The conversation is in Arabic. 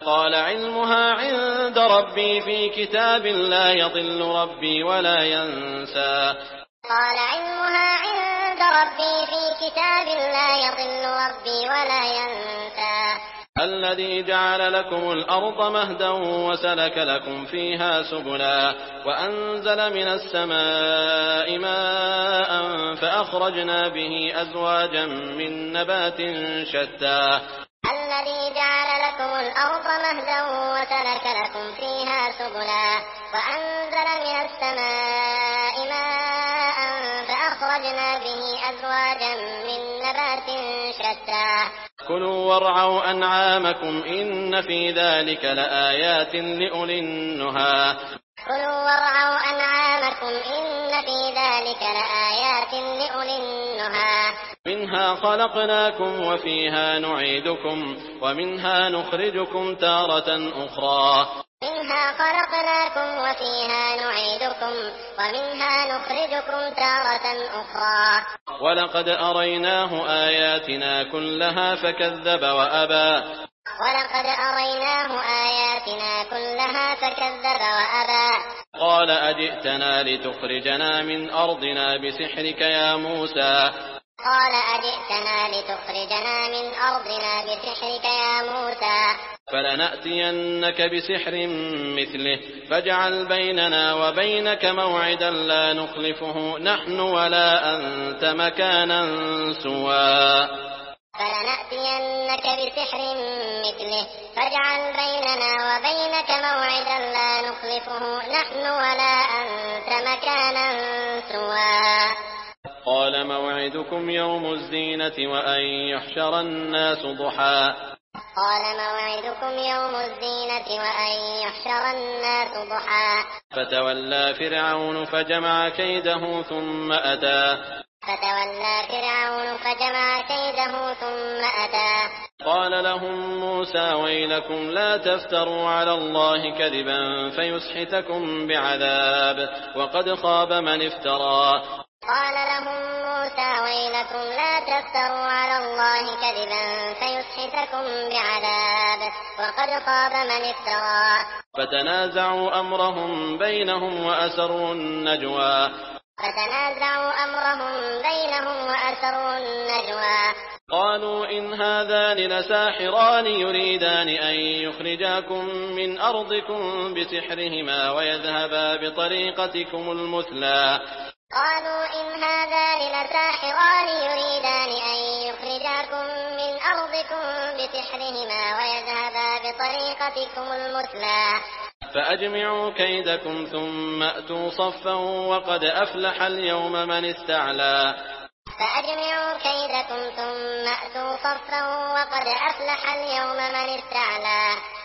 قال علمها عند ربي في كتاب لا يضل ربي ولا ينسى. قال علمها عند ربي في كتاب لا يضل ربي ولا ينسى. الذي جعل لكم الأرض مهدا وسلك لكم فيها سبلا وأنزل من السماء ماء فأخرجنا به أزواجا من نبات شتى. الذي جعل لكم الأرض مهدا وسلك لكم فيها سبلا وأنزل من السماء ماء فأخرجنا به أزواجا من نبات شتى. كلوا وارعوا أنعامكم إن في ذلك لآيات لأولي النهى. كلوا وارعوا أنعامكم إن في ذلك لآيات لأولي النهى. منها خلقناكم وفيها نعيدكم ومنها نخرجكم تارة أخرى. منها خلقناكم وفيها نعيدكم ومنها نخرجكم تارة أخرى. ولقد أريناه آياتنا كلها فكذب وأبى. ولقد أريناه آياتنا كلها فكذب وأبى. قال أجئتنا لتخرجنا من أرضنا بسحرك يا موسى. قال أجئتنا لتخرجنا من أرضنا بسحرك يا موسى. فلنأتينك بسحر مثله فاجعل بيننا وبينك موعدا لا نخلفه نحن ولا أنت مكانا سوى. فلنأتينك بسحر مثله فاجعل بيننا وبينك موعدا لا نخلفه نحن ولا أنت مكانا سوى. قال موعدكم يوم الزينة وأن يحشر الناس ضحى. قال موعدكم يوم الزينة وأن يحشر الناس ضحى. فتولى فرعون فجمع كيده ثم أتى. فتولى فرعون فجمع كيده ثم أتى. قال لهم موسى ويلكم لا تفتروا على الله كذبا فيسحتكم بعذاب وقد خاب من افترى. قال لهم موسى ويلكم لا تفتروا على الله كذبا فيسحتكم بعذاب وقد خاب من افترى. فتنازعوا أمرهم بينهم وأسروا النجوى. فتنازعوا أمرهم بينهم وأسروا النجوى. قالوا إن هذان لساحران يريدان أن يخرجاكم من أرضكم بسحرهما ويذهبا بطريقتكم المثلى. قالوا إن هذان لساحران يريدان أن يخرجاكم من أرضكم بسحرهما ويذهبا بطريقتكم المثلى. فأجمعوا كيدكم ثم أتوا صفا وقد أفلح اليوم من استعلى. فأجمعوا كيدكم ثم أتوا صفا وقد أفلح اليوم من استعلى.